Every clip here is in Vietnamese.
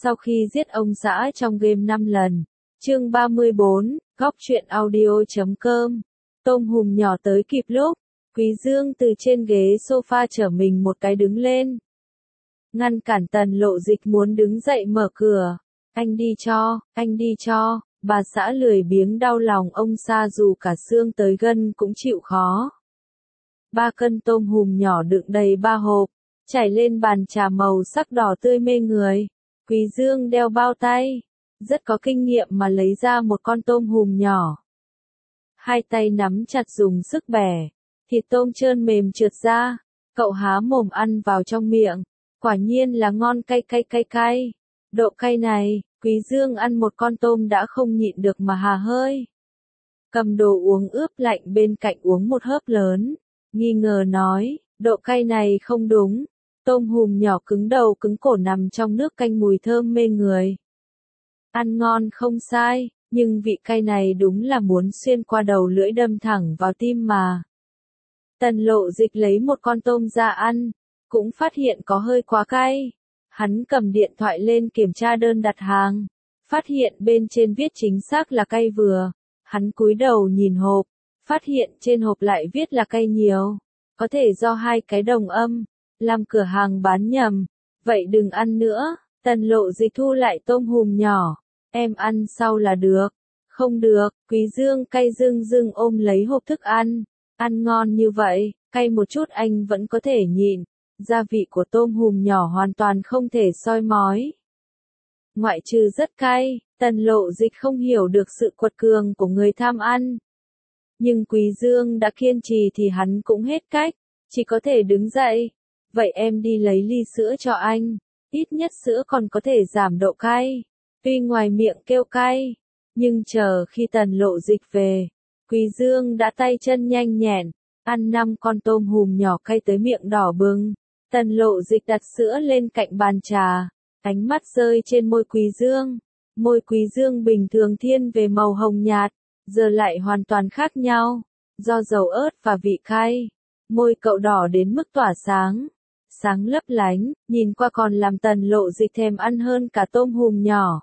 Sau khi giết ông xã trong game 5 lần. Chương 34, góc truyện audio.com. Tôm hùm nhỏ tới kịp lúc, Quý Dương từ trên ghế sofa trở mình một cái đứng lên. Ngăn cản Tần Lộ Dịch muốn đứng dậy mở cửa. Anh đi cho, bà xã lười biếng đau lòng ông xa dù cả xương tới gân cũng chịu khó. 3 cân tôm hùm nhỏ đựng đầy 3 hộp, trải lên bàn trà màu sắc đỏ tươi mê người. Quý Dương đeo bao tay, rất có kinh nghiệm mà lấy ra một con tôm hùm nhỏ. Hai tay nắm chặt dùng sức bẻ, thịt tôm trơn mềm trượt ra, cậu há mồm ăn vào trong miệng, quả nhiên là ngon cay. Độ cay này, Quý Dương ăn một con tôm đã không nhịn được mà hà hơi. Cầm đồ uống ướp lạnh bên cạnh uống một hớp lớn, nghi ngờ nói, độ cay này không đúng. Tôm hùm nhỏ cứng đầu cứng cổ nằm trong nước canh mùi thơm mê người. Ăn ngon không sai, nhưng vị cay này đúng là muốn xuyên qua đầu lưỡi đâm thẳng vào tim mà. Tần Lộ Dịch lấy một con tôm ra ăn, cũng phát hiện có hơi quá cay. Hắn cầm điện thoại lên kiểm tra đơn đặt hàng, phát hiện bên trên viết chính xác là cay vừa. Hắn cúi đầu nhìn hộp, phát hiện trên hộp lại viết là cay nhiều. Có thể do hai cái đồng âm, làm cửa hàng bán nhầm. Vậy đừng ăn nữa. Tần Lộ Dịch thu lại tôm hùm nhỏ. Em ăn sau là được. Không được. Quý Dương cay dưng ôm lấy hộp thức ăn. Ăn ngon như vậy, cay một chút anh vẫn có thể nhịn. Gia vị của tôm hùm nhỏ hoàn toàn không thể soi mói. Ngoại trừ rất cay, Tần Lộ Dịch không hiểu được sự quật cường của người tham ăn. Nhưng Quý Dương đã kiên trì thì hắn cũng hết cách, chỉ có thể đứng dậy. Vậy em đi lấy ly sữa cho anh, ít nhất sữa còn có thể giảm độ cay. Tuy ngoài miệng kêu cay, nhưng chờ khi Tần Lộ Dịch về, Quý Dương đã tay chân nhanh nhẹn, ăn 5 con tôm hùm nhỏ cay tới miệng đỏ bừng. Tần Lộ Dịch đặt sữa lên cạnh bàn trà, ánh mắt rơi trên môi Quý Dương. Môi Quý Dương bình thường thiên về màu hồng nhạt, giờ lại hoàn toàn khác nhau, do dầu ớt và vị cay. Môi cậu đỏ đến mức tỏa sáng lấp lánh, nhìn qua còn làm Tần Lộ Dịch thèm ăn hơn cả tôm hùm nhỏ.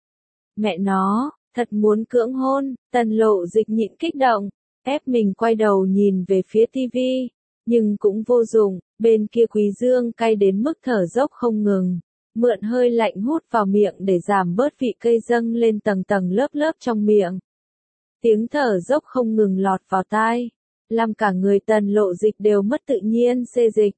Mẹ nó, thật muốn cưỡng hôn. Tần Lộ Dịch nhịn kích động, ép mình quay đầu nhìn về phía tivi, nhưng cũng vô dụng, bên kia Quý Dương cay đến mức thở dốc không ngừng, mượn hơi lạnh hút vào miệng để giảm bớt vị cay dâng lên tầng lớp trong miệng. Tiếng thở dốc không ngừng lọt vào tai, làm cả người Tần Lộ Dịch đều mất tự nhiên xê dịch.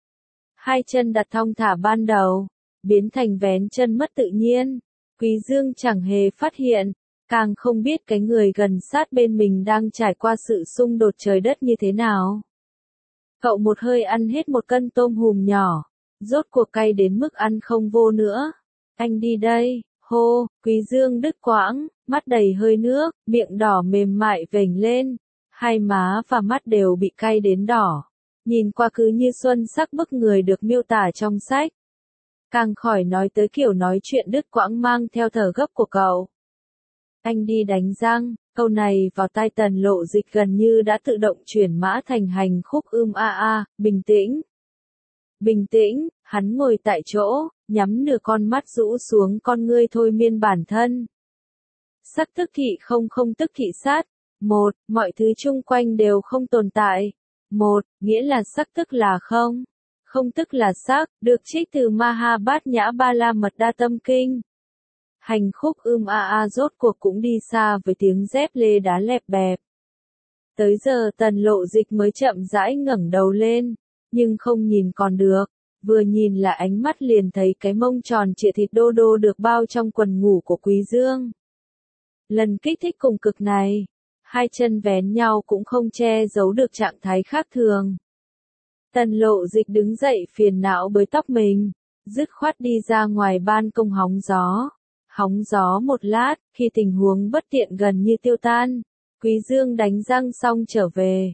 Hai chân đặt thong thả ban đầu, biến thành vén chân mất tự nhiên. Quý Dương chẳng hề phát hiện, càng không biết cái người gần sát bên mình đang trải qua sự xung đột trời đất như thế nào. Cậu một hơi ăn hết 1 cân tôm hùm nhỏ, rốt cuộc cay đến mức ăn không vô nữa. Anh đi đây, hô. Quý Dương đứt quãng, mắt đầy hơi nước, miệng đỏ mềm mại vểnh lên, hai má và mắt đều bị cay đến đỏ. Nhìn qua cứ như xuân sắc bức người được miêu tả trong sách. Càng khỏi nói tới kiểu nói chuyện đứt quãng mang theo thở gấp của cậu. Anh đi đánh răng, câu này vào tai Tần Lộ Dịch gần như đã tự động chuyển mã thành hành khúc bình tĩnh. Bình tĩnh, hắn ngồi tại chỗ, nhắm nửa con mắt rũ xuống con ngươi thôi miên bản thân. Sắc tức thị không tức thị sát. 1. Mọi thứ chung quanh đều không tồn tại. 1. Nghĩa là sắc tức là không. Không tức là sắc, được trích từ Mahabhat Nhã Ba La Mật Đa Tâm Kinh. Hành khúc rốt cuộc cũng đi xa với tiếng dép lê đá lẹp bẹp. Tới giờ Tần Lộ Dịch mới chậm rãi ngẩng đầu lên, nhưng không nhìn còn được, vừa nhìn là ánh mắt liền thấy cái mông tròn trịa thịt đô đô được bao trong quần ngủ của Quý Dương. Lần kích thích cùng cực này, hai chân vén nhau cũng không che giấu được trạng thái khác thường. Tần Lộ Dịch đứng dậy phiền não bới tóc mình, dứt khoát đi ra ngoài ban công hóng gió. Hóng gió một lát, khi tình huống bất tiện gần như tiêu tan, Quý Dương đánh răng xong trở về.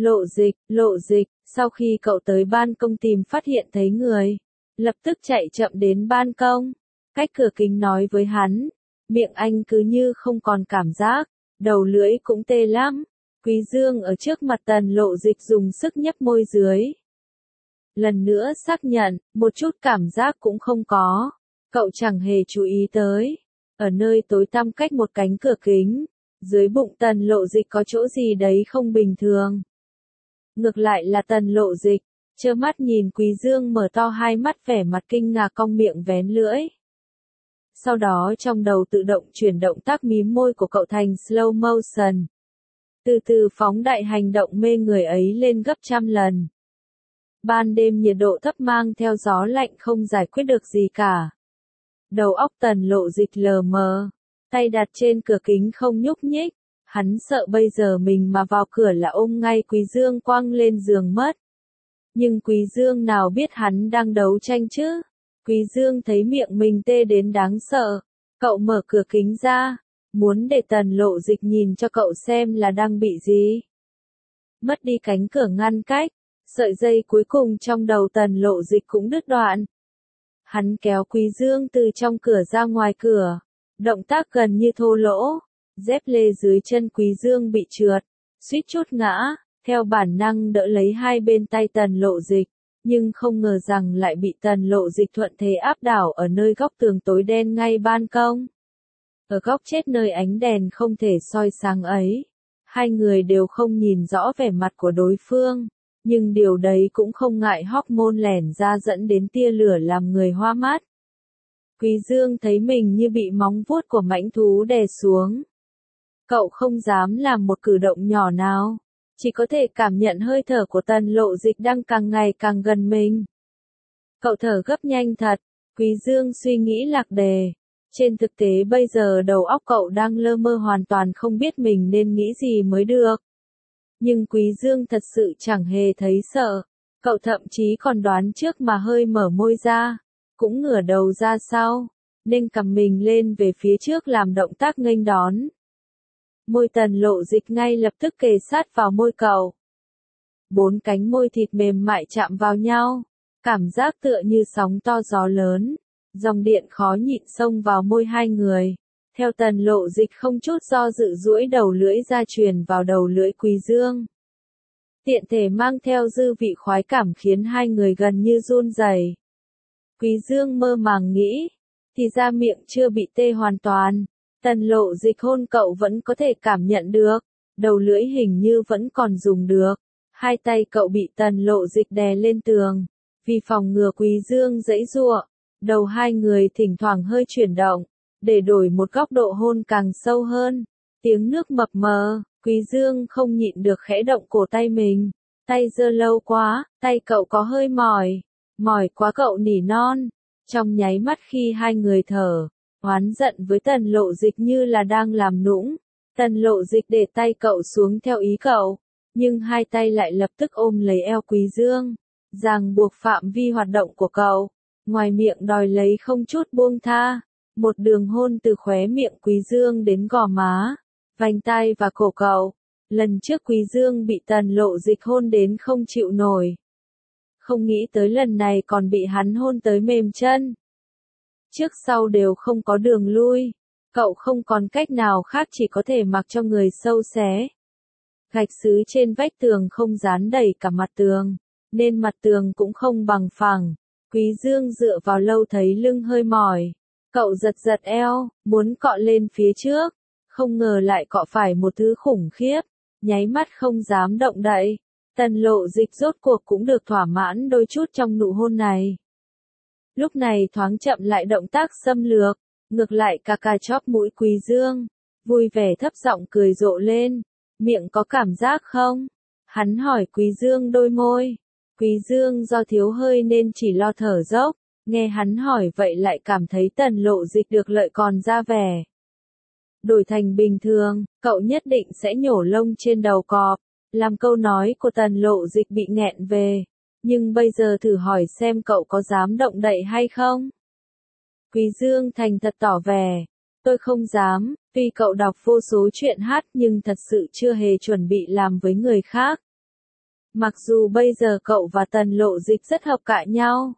Lộ Dịch, sau khi cậu tới ban công tìm phát hiện thấy người, lập tức chạy chậm đến ban công, cách cửa kính nói với hắn, miệng anh cứ như không còn cảm giác, đầu lưỡi cũng tê lắm. Quý Dương ở trước mặt Tần Lộ Dịch dùng sức nhấp môi dưới. Lần nữa xác nhận, một chút cảm giác cũng không có. Cậu chẳng hề chú ý tới. Ở nơi tối tăm cách một cánh cửa kính, dưới bụng Tần Lộ Dịch có chỗ gì đấy không bình thường. Ngược lại là Tần Lộ Dịch, trơ mắt nhìn Quý Dương mở to hai mắt vẻ mặt kinh ngạc cong miệng vén lưỡi. Sau đó trong đầu tự động chuyển động tác mím môi của cậu thành slow motion. Từ từ phóng đại hành động mê người ấy lên gấp trăm lần. Ban đêm nhiệt độ thấp mang theo gió lạnh không giải quyết được gì cả. Đầu óc Tần Lộ Dịch lờ mờ, tay đặt trên cửa kính không nhúc nhích, hắn sợ bây giờ mình mà vào cửa là ôm ngay Quý Dương quăng lên giường mất. Nhưng Quý Dương nào biết hắn đang đấu tranh chứ? Quý Dương thấy miệng mình tê đến đáng sợ, cậu mở cửa kính ra, muốn để Tần Lộ Dịch nhìn cho cậu xem là đang bị gì. Mất đi cánh cửa ngăn cách, sợi dây cuối cùng trong đầu Tần Lộ Dịch cũng đứt đoạn. Hắn kéo Quý Dương từ trong cửa ra ngoài cửa, động tác gần như thô lỗ, dép lê dưới chân Quý Dương bị trượt, suýt chút ngã, theo bản năng đỡ lấy hai bên tay Tần Lộ Dịch, nhưng không ngờ rằng lại bị Tần Lộ Dịch thuận thế áp đảo ở nơi góc tường tối đen ngay ban công. Ở góc chết nơi ánh đèn không thể soi sáng ấy, hai người đều không nhìn rõ vẻ mặt của đối phương. Nhưng điều đấy cũng không ngại hormone lẻn ra dẫn đến tia lửa làm người hoa mắt. Quý Dương thấy mình như bị móng vuốt của mãnh thú đè xuống. Cậu không dám làm một cử động nhỏ nào, chỉ có thể cảm nhận hơi thở của Tần Lộ Dịch đang càng ngày càng gần mình. Cậu thở gấp nhanh thật, Quý Dương suy nghĩ lạc đề. Trên thực tế bây giờ đầu óc cậu đang lơ mơ hoàn toàn không biết mình nên nghĩ gì mới được. Nhưng Quý Dương thật sự chẳng hề thấy sợ, cậu thậm chí còn đoán trước mà hơi mở môi ra, cũng ngửa đầu ra sau, nên cầm mình lên về phía trước làm động tác nghênh đón. Môi Tần Lộ Dịch ngay lập tức kề sát vào môi cậu. Bốn cánh môi thịt mềm mại chạm vào nhau, cảm giác tựa như sóng to gió lớn, dòng điện khó nhịn xông vào môi hai người. Theo Tần Lộ Dịch không chút do dự duỗi đầu lưỡi ra truyền vào đầu lưỡi Quý Dương. Tiện thể mang theo dư vị khoái cảm khiến hai người gần như run rẩy. Quý Dương mơ màng nghĩ, thì ra miệng chưa bị tê hoàn toàn, Tần Lộ Dịch hôn cậu vẫn có thể cảm nhận được, đầu lưỡi hình như vẫn còn dùng được. Hai tay cậu bị Tần Lộ Dịch đè lên tường, vì phòng ngừa Quý Dương giãy giụa, đầu hai người thỉnh thoảng hơi chuyển động, để đổi một góc độ hôn càng sâu hơn. Tiếng nước mập mờ, Quý Dương không nhịn được khẽ động cổ tay mình. Tay giơ lâu quá, tay cậu có hơi mỏi quá cậu nỉ non. Trong nháy mắt khi hai người thở, oán giận với Tần Lộ Dịch như là đang làm nũng. Tần Lộ Dịch để tay cậu xuống theo ý cậu, nhưng hai tay lại lập tức ôm lấy eo Quý Dương, ràng buộc phạm vi hoạt động của cậu, ngoài miệng đòi lấy không chút buông tha. Một đường hôn từ khóe miệng Quý Dương đến gò má, vành tai và cổ cậu. Lần trước Quý Dương bị Tần Lộ Dịch hôn đến không chịu nổi. Không nghĩ tới lần này còn bị hắn hôn tới mềm chân. Trước sau đều không có đường lui. Cậu không còn cách nào khác chỉ có thể mặc cho người sâu xé. Gạch sứ trên vách tường không dán đầy cả mặt tường, nên mặt tường cũng không bằng phẳng. Quý Dương dựa vào lâu thấy lưng hơi mỏi. Cậu giật giật eo, muốn cọ lên phía trước, không ngờ lại cọ phải một thứ khủng khiếp, nháy mắt không dám động đậy. Tần Lộ Dịch rốt cuộc cũng được thỏa mãn đôi chút trong nụ hôn này. Lúc này thoáng chậm lại động tác xâm lược, ngược lại cà chóp mũi Quý Dương, vui vẻ thấp giọng cười rộ lên, miệng có cảm giác không? Hắn hỏi Quý Dương đôi môi. Quý Dương do thiếu hơi nên chỉ lo thở dốc. Nghe hắn hỏi vậy lại cảm thấy Tần Lộ Dịch được lợi còn ra vẻ. Đổi thành bình thường, cậu nhất định sẽ nhổ lông trên đầu cọp, làm câu nói của Tần Lộ Dịch bị nghẹn về. Nhưng bây giờ thử hỏi xem cậu có dám động đậy hay không? Quý Dương thành thật tỏ vẻ, tôi không dám, tuy cậu đọc vô số truyện hát nhưng thật sự chưa hề chuẩn bị làm với người khác. Mặc dù bây giờ cậu và Tần Lộ Dịch rất hợp cạ nhau.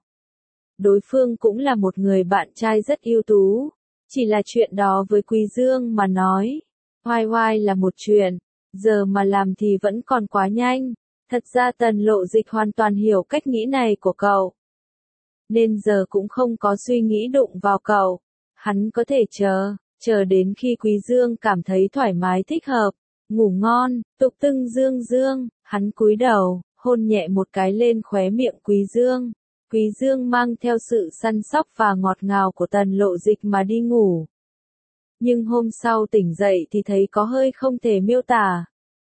Đối phương cũng là một người bạn trai rất ưu tú. Chỉ là chuyện đó với Quý Dương mà nói. Hoài là một chuyện, giờ mà làm thì vẫn còn quá nhanh. Thật ra Tần Lộ Dịch hoàn toàn hiểu cách nghĩ này của cậu. nên giờ cũng không có suy nghĩ đụng vào cậu. Hắn có thể chờ đến khi Quý Dương cảm thấy thoải mái thích hợp. Ngủ ngon, tục tưng Dương Dương, hắn cúi đầu, hôn nhẹ một cái lên khóe miệng Quý Dương. Quý Dương mang theo sự săn sóc và ngọt ngào của Tần Lộ Dịch mà đi ngủ. Nhưng hôm sau tỉnh dậy thì thấy có hơi không thể miêu tả.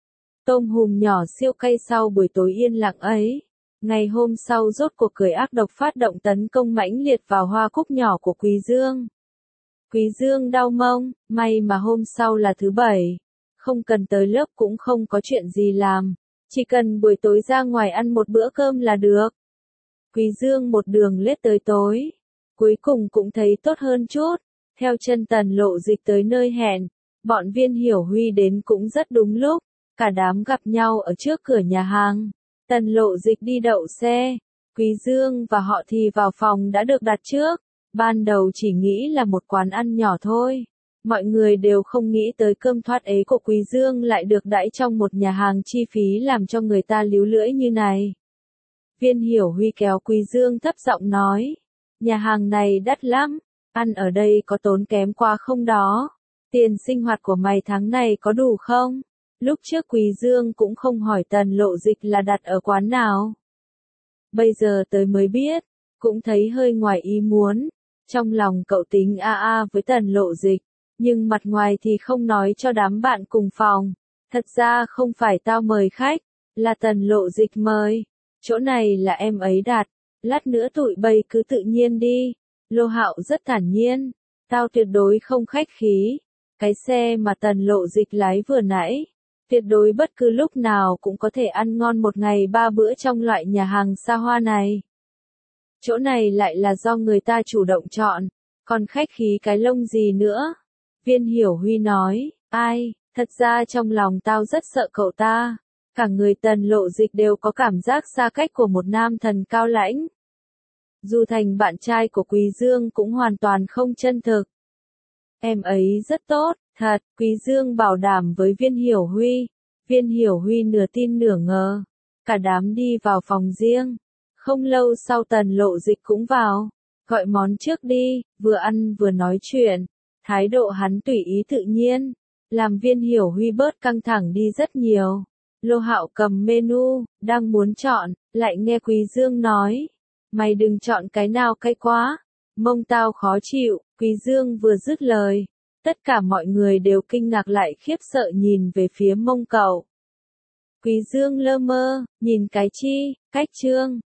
Tôm hùm nhỏ siêu cay sau buổi tối yên lặng ấy. Ngày hôm sau rốt cuộc cười ác độc phát động tấn công mãnh liệt vào hoa cúc nhỏ của Quý Dương. Quý Dương đau mông, may mà hôm sau là thứ bảy. Không cần tới lớp cũng không có chuyện gì làm. Chỉ cần buổi tối ra ngoài ăn một bữa cơm là được. Quý Dương một đường lết tới tối. Cuối cùng cũng thấy tốt hơn chút. Theo chân Tần Lộ Dịch tới nơi hẹn. Bọn Viên Hiểu Huy đến cũng rất đúng lúc. Cả đám gặp nhau ở trước cửa nhà hàng. Tần Lộ Dịch đi đậu xe. Quý Dương và họ thì vào phòng đã được đặt trước. Ban đầu chỉ nghĩ là một quán ăn nhỏ thôi. Mọi người đều không nghĩ tới cơm thoát ế của Quý Dương lại được đãi trong một nhà hàng chi phí làm cho người ta líu lưỡi như này. Viên Hiểu Huy kéo Quý Dương thấp giọng nói. Nhà hàng này đắt lắm. Ăn ở đây có tốn kém quá không đó? Tiền sinh hoạt của mày tháng này có đủ không? Lúc trước Quý Dương cũng không hỏi Tần Lộ Dịch là đặt ở quán nào. Bây giờ tới mới biết, cũng thấy hơi ngoài ý muốn. Trong lòng cậu tính với Tần Lộ Dịch, nhưng mặt ngoài thì không nói cho đám bạn cùng phòng. Thật ra không phải tao mời khách, là Tần Lộ Dịch mời. Chỗ này là em ấy đặt, lát nữa tụi bay cứ tự nhiên đi. Lô Hạo rất thản nhiên, tao tuyệt đối không khách khí. Cái xe mà Tần Lộ Dịch lái vừa nãy, tuyệt đối bất cứ lúc nào cũng có thể ăn ngon một ngày 3 bữa trong loại nhà hàng xa hoa này. Chỗ này lại là do người ta chủ động chọn, còn khách khí cái lông gì nữa. Viên Hiểu Huy nói, thật ra trong lòng tao rất sợ cậu ta. Cả người Tần Lộ Dịch đều có cảm giác xa cách của một nam thần cao lãnh. Dù thành bạn trai của Quý Dương cũng hoàn toàn không chân thực. Em ấy rất tốt, thật, Quý Dương bảo đảm với Viên Hiểu Huy. Viên Hiểu Huy nửa tin nửa ngờ. Cả đám đi vào phòng riêng. Không lâu sau Tần Lộ Dịch cũng vào. Gọi món trước đi, vừa ăn vừa nói chuyện. Thái độ hắn tùy ý tự nhiên. Làm Viên Hiểu Huy bớt căng thẳng đi rất nhiều. Lô Hạo cầm menu, đang muốn chọn, lại nghe Quý Dương nói. Mày đừng chọn cái nào cay quá. Mông tao khó chịu. Quý Dương vừa dứt lời. Tất cả mọi người đều kinh ngạc lại khiếp sợ nhìn về phía mông cậu. Quý Dương lơ mơ, nhìn cái chi, cách trương.